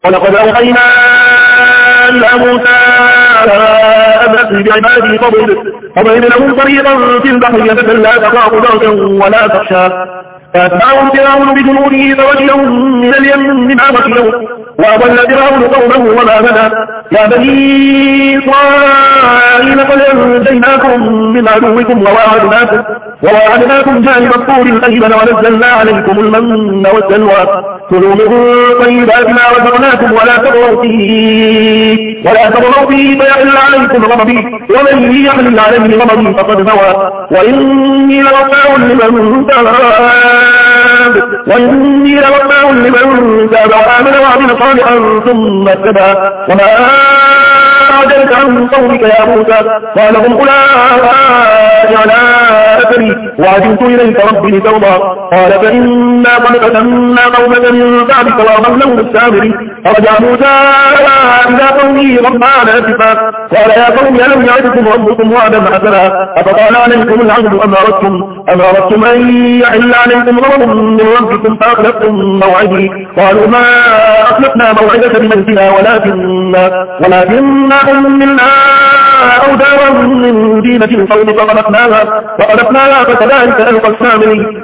ولقد أوحينا إلى موسى أن أسر بعبادي فاضرب لهم طريقا في البحر يبسا لا تخاف دركا ولا تخشى فأتبعهم فرعون بجنوده فغشيهم من اليم ما غشيهم وأضل فرعون قومه وما هدى يا بني إسرائيل قد أنجيناكم من عدوكم وواعدناكم جانب الطور الأيمن ونزلنا عليكم المن والسلوى كلوا من طيبات ما رزقناكم ولا تطغوا فيه فيحل عليكم غضبي ومن يحل عليه غضبي فقد هوى وإني لغفار لمن تاب وآمن وعمل صالحا ثم اتبع وما أعجلك عن قومك يا موسى قال هم أولئك على أثري وعجلت إليك ربي لترضى قال فإنا قد فتنا قومك من بعدك وأضلهم السامري فرجع موسى إلى قومه غضبان آسفا قال يا قوم ألم يعدكم ربكم وعدا حسنا أفطال عليكم العهد أم أردتم أن يحل عليكم غضب من ربكم فأخلفتم موعدي قالوا ما أخلفنا موعدك بموتنا ولكننا حملنا أوزارا من دينة القوم فقدفناها فكذلك ألقى السامري